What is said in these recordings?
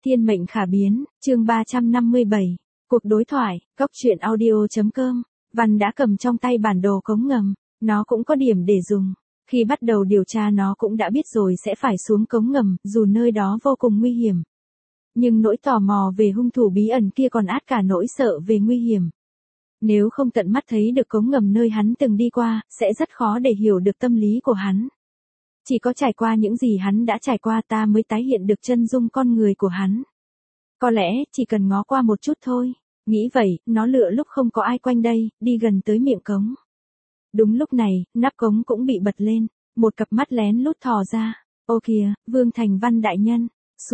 Thiên mệnh khả biến, chương 357. Cuộc đối thoại, Cốc truyện audio.com. Văn đã cầm trong tay bản đồ cống ngầm, nó cũng có điểm để dùng. Khi bắt đầu điều tra nó cũng đã biết rồi sẽ phải xuống cống ngầm, dù nơi đó vô cùng nguy hiểm. Nhưng nỗi tò mò về hung thủ bí ẩn kia còn át cả nỗi sợ về nguy hiểm. Nếu không tận mắt thấy được cống ngầm nơi hắn từng đi qua, sẽ rất khó để hiểu được tâm lý của hắn. Chỉ có trải qua những gì hắn đã trải qua ta mới tái hiện được chân dung con người của hắn. Có lẽ, chỉ cần ngó qua một chút thôi. Nghĩ vậy, nó lựa lúc không có ai quanh đây, đi gần tới miệng cống. Đúng lúc này, nắp cống cũng bị bật lên, một cặp mắt lén lút thò ra. Ô kìa, Vương Thành Văn đại nhân,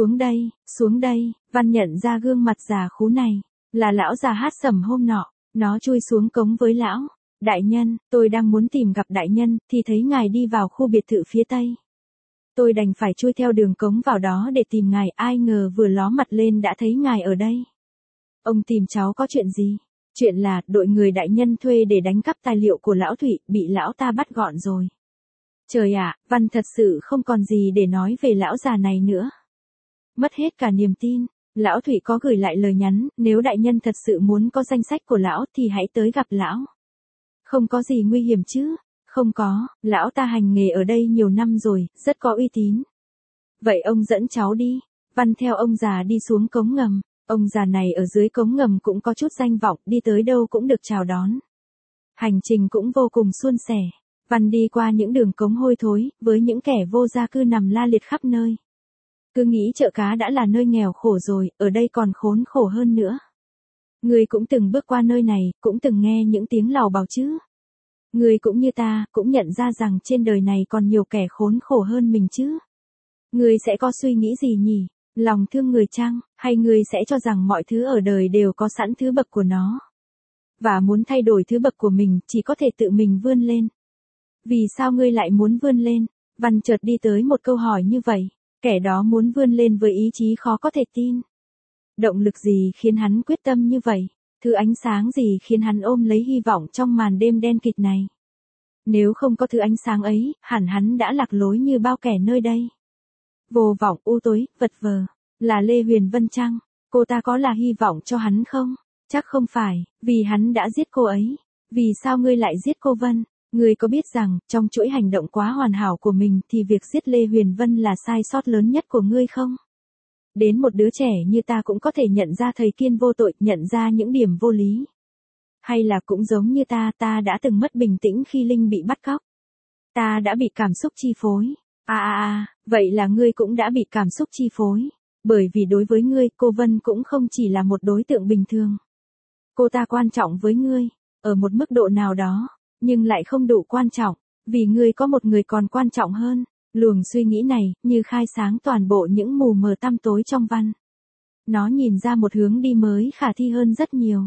xuống đây, Văn nhận ra gương mặt già khú này, là lão già hát sẩm hôm nọ, nó chui xuống cống với lão. Đại nhân, tôi đang muốn tìm gặp đại nhân, thì thấy ngài đi vào khu biệt thự phía tây. Tôi đành phải chui theo đường cống vào đó để tìm ngài, ai ngờ vừa ló mặt lên đã thấy ngài ở đây. Ông tìm cháu có chuyện gì? Chuyện là, đội người đại nhân thuê để đánh cắp tài liệu của lão Thụy, bị lão ta bắt gọn rồi. Trời ạ, Văn thật sự không còn gì để nói về lão già này nữa. Mất hết cả niềm tin, lão Thụy có gửi lại lời nhắn, nếu đại nhân thật sự muốn có danh sách của lão thì hãy tới gặp lão. Không có gì nguy hiểm chứ? Không có, lão ta hành nghề ở đây nhiều năm rồi, rất có uy tín. Vậy ông dẫn cháu đi. Văn theo ông già đi xuống cống ngầm. Ông già này ở dưới cống ngầm cũng có chút danh vọng, đi tới đâu cũng được chào đón. Hành trình cũng vô cùng suôn sẻ. Văn đi qua những đường cống hôi thối, với những kẻ vô gia cư nằm la liệt khắp nơi. Cứ nghĩ chợ cá đã là nơi nghèo khổ rồi, ở đây còn khốn khổ hơn nữa. Người cũng từng bước qua nơi này, cũng từng nghe những tiếng lào bào chứ. Người cũng như ta, cũng nhận ra rằng trên đời này còn nhiều kẻ khốn khổ hơn mình chứ. Người sẽ có suy nghĩ gì nhỉ? Lòng thương người chăng? Hay người sẽ cho rằng mọi thứ ở đời đều có sẵn thứ bậc của nó? Và muốn thay đổi thứ bậc của mình, chỉ có thể tự mình vươn lên. Vì sao ngươi lại muốn vươn lên? Văn chợt đi tới một câu hỏi như vậy. Kẻ đó muốn vươn lên với ý chí khó có thể tin. Động lực gì khiến hắn quyết tâm như vậy? Thứ ánh sáng gì khiến hắn ôm lấy hy vọng trong màn đêm đen kịt này? Nếu không có thứ ánh sáng ấy, hẳn hắn đã lạc lối như bao kẻ nơi đây. Vô vọng u tối, vật vờ. Là Lê Huyền Vân chăng? Cô ta có là hy vọng cho hắn không? Chắc không phải, vì hắn đã giết cô ấy. Vì sao ngươi lại giết cô Vân? Ngươi có biết rằng, trong chuỗi hành động quá hoàn hảo của mình thì việc giết Lê Huyền Vân là sai sót lớn nhất của ngươi không? Đến một đứa trẻ như ta cũng có thể nhận ra thầy Kiên vô tội, nhận ra những điểm vô lý. Hay là cũng giống như ta đã từng mất bình tĩnh khi Linh bị bắt cóc. Ta đã bị cảm xúc chi phối. Vậy là ngươi cũng đã bị cảm xúc chi phối. Bởi vì đối với ngươi, cô Vân cũng không chỉ là một đối tượng bình thường. Cô ta quan trọng với ngươi, ở một mức độ nào đó, nhưng lại không đủ quan trọng, vì ngươi có một người còn quan trọng hơn. Luồng suy nghĩ này, như khai sáng toàn bộ những mù mờ tăm tối trong Văn. Nó nhìn ra một hướng đi mới khả thi hơn rất nhiều.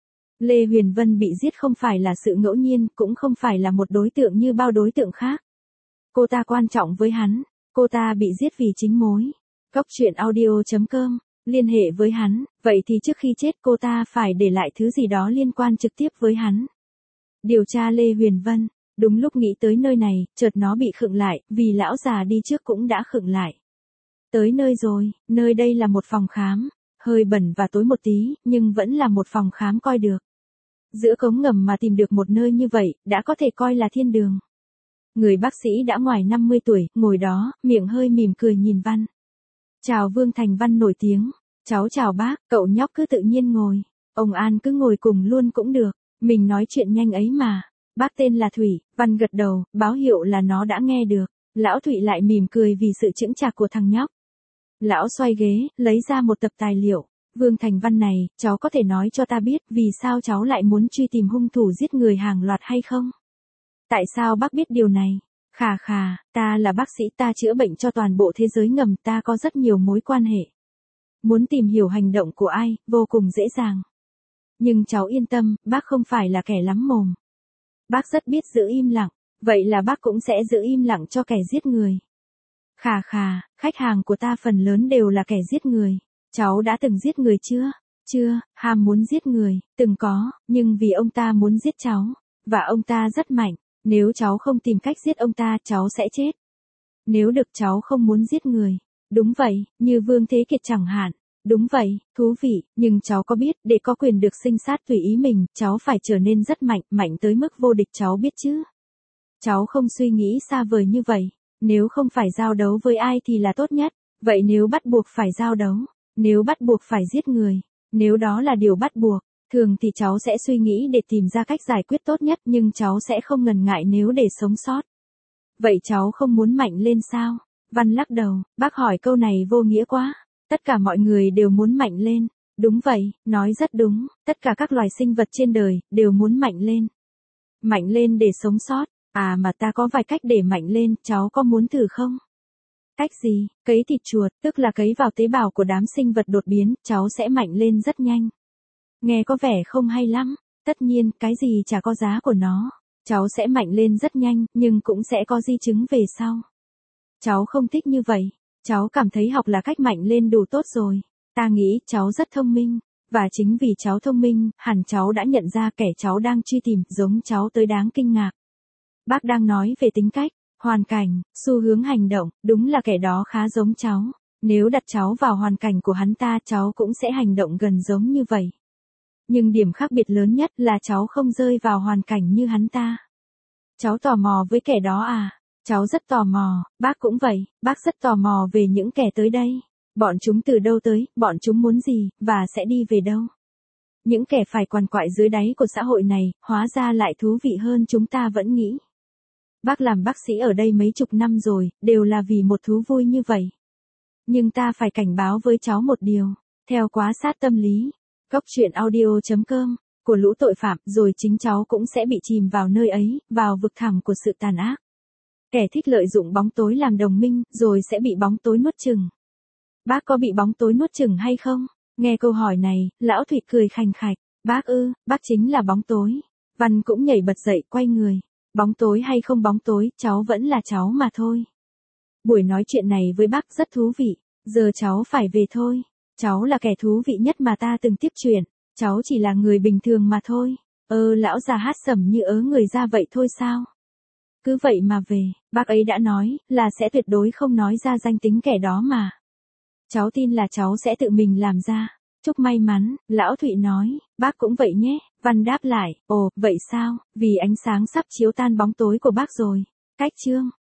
Lê Huyền Vân bị giết không phải là sự ngẫu nhiên, cũng không phải là một đối tượng như bao đối tượng khác. Cô ta quan trọng với hắn, cô ta bị giết vì chính mối. Cốc truyện audio.com, liên hệ với hắn, vậy thì trước khi chết cô ta phải để lại thứ gì đó liên quan trực tiếp với hắn. Điều tra Lê Huyền Vân. Đúng lúc nghĩ tới nơi này, chợt nó bị khựng lại, vì lão già đi trước cũng đã khựng lại. Tới nơi rồi, nơi đây là một phòng khám, hơi bẩn và tối một tí, nhưng vẫn là một phòng khám coi được. Giữa cống ngầm mà tìm được một nơi như vậy, đã có thể coi là thiên đường. Người bác sĩ đã ngoài 50 tuổi, ngồi đó, miệng hơi mỉm cười nhìn Văn. Chào Vương Thành Văn nổi tiếng, cháu chào bác, cậu nhóc cứ tự nhiên ngồi, ông An cứ ngồi cùng luôn cũng được, mình nói chuyện nhanh ấy mà. Bác tên là Thủy, Văn gật đầu, báo hiệu là nó đã nghe được. Lão Thụy lại mỉm cười vì sự chững chạc của thằng nhóc. Lão xoay ghế, lấy ra một tập tài liệu. Vương Thành Văn này, cháu có thể nói cho ta biết vì sao cháu lại muốn truy tìm hung thủ giết người hàng loạt hay không? Tại sao bác biết điều này? Khà, ta là bác sĩ, ta chữa bệnh cho toàn bộ thế giới ngầm, ta có rất nhiều mối quan hệ. Muốn tìm hiểu hành động của ai, vô cùng dễ dàng. Nhưng cháu yên tâm, bác không phải là kẻ lắm mồm. Bác rất biết giữ im lặng, vậy là bác cũng sẽ giữ im lặng cho kẻ giết người. Khà, khách hàng của ta phần lớn đều là kẻ giết người. Cháu đã từng giết người chưa? Chưa, ham muốn giết người, từng có, nhưng vì ông ta muốn giết cháu, và ông ta rất mạnh, nếu cháu không tìm cách giết ông ta, cháu sẽ chết. Nếu được cháu không muốn giết người. Đúng vậy, như Vương Thế Kiệt chẳng hạn. Đúng vậy, thú vị, nhưng cháu có biết, để có quyền được sinh sát tùy ý mình, cháu phải trở nên rất mạnh, mạnh tới mức vô địch cháu biết chứ. Cháu không suy nghĩ xa vời như vậy, nếu không phải giao đấu với ai thì là tốt nhất, vậy nếu bắt buộc phải giao đấu, nếu bắt buộc phải giết người, nếu đó là điều bắt buộc, thường thì cháu sẽ suy nghĩ để tìm ra cách giải quyết tốt nhất nhưng cháu sẽ không ngần ngại nếu để sống sót. Vậy cháu không muốn mạnh lên sao? Văn lắc đầu, bác hỏi câu này vô nghĩa quá. Tất cả mọi người đều muốn mạnh lên. Đúng vậy, nói rất đúng, tất cả các loài sinh vật trên đời đều muốn mạnh lên. Mạnh lên để sống sót. À mà ta có vài cách để mạnh lên, cháu có muốn thử không? Cách gì? Cấy thịt chuột, tức là cấy vào tế bào của đám sinh vật đột biến, cháu sẽ mạnh lên rất nhanh. Nghe có vẻ không hay lắm. Tất nhiên, cái gì chả có giá của nó. Cháu sẽ mạnh lên rất nhanh, nhưng cũng sẽ có di chứng về sau. Cháu không thích như vậy. Cháu cảm thấy học là cách mạnh lên đủ tốt rồi. Ta nghĩ cháu rất thông minh. Và chính vì cháu thông minh, hẳn cháu đã nhận ra kẻ cháu đang truy tìm giống cháu tới đáng kinh ngạc. Bác đang nói về tính cách, hoàn cảnh, xu hướng hành động, đúng là kẻ đó khá giống cháu. Nếu đặt cháu vào hoàn cảnh của hắn ta cháu cũng sẽ hành động gần giống như vậy. Nhưng điểm khác biệt lớn nhất là cháu không rơi vào hoàn cảnh như hắn ta. Cháu tò mò với kẻ đó à? Cháu rất tò mò, bác cũng vậy, bác rất tò mò về những kẻ tới đây. Bọn chúng từ đâu tới, bọn chúng muốn gì, và sẽ đi về đâu. Những kẻ phải quằn quại dưới đáy của xã hội này, hóa ra lại thú vị hơn chúng ta vẫn nghĩ. Bác làm bác sĩ ở đây mấy chục năm rồi, đều là vì một thú vui như vậy. Nhưng ta phải cảnh báo với cháu một điều, theo quá sát tâm lý, coctruyện.audio.com, của lũ tội phạm, rồi chính cháu cũng sẽ bị chìm vào nơi ấy, vào vực thẳm của sự tàn ác. Kẻ thích lợi dụng bóng tối làm đồng minh, rồi sẽ bị bóng tối nuốt chửng. Bác có bị bóng tối nuốt chửng hay không? Nghe câu hỏi này, lão Thụy cười khành khạch. Bác ư, bác chính là bóng tối. Văn cũng nhảy bật dậy quay người. Bóng tối hay không bóng tối, cháu vẫn là cháu mà thôi. Buổi nói chuyện này với bác rất thú vị. Giờ cháu phải về thôi. Cháu là kẻ thú vị nhất mà ta từng tiếp chuyện. Cháu chỉ là người bình thường mà thôi. Lão già hát sẩm như ớ người ra vậy thôi sao? Cứ vậy mà về, bác ấy đã nói là sẽ tuyệt đối không nói ra danh tính kẻ đó mà. Cháu tin là cháu sẽ tự mình làm ra. Chúc may mắn, lão Thụy nói, bác cũng vậy nhé. Văn đáp lại, ồ, vậy sao, vì ánh sáng sắp chiếu tan bóng tối của bác rồi. Cách chương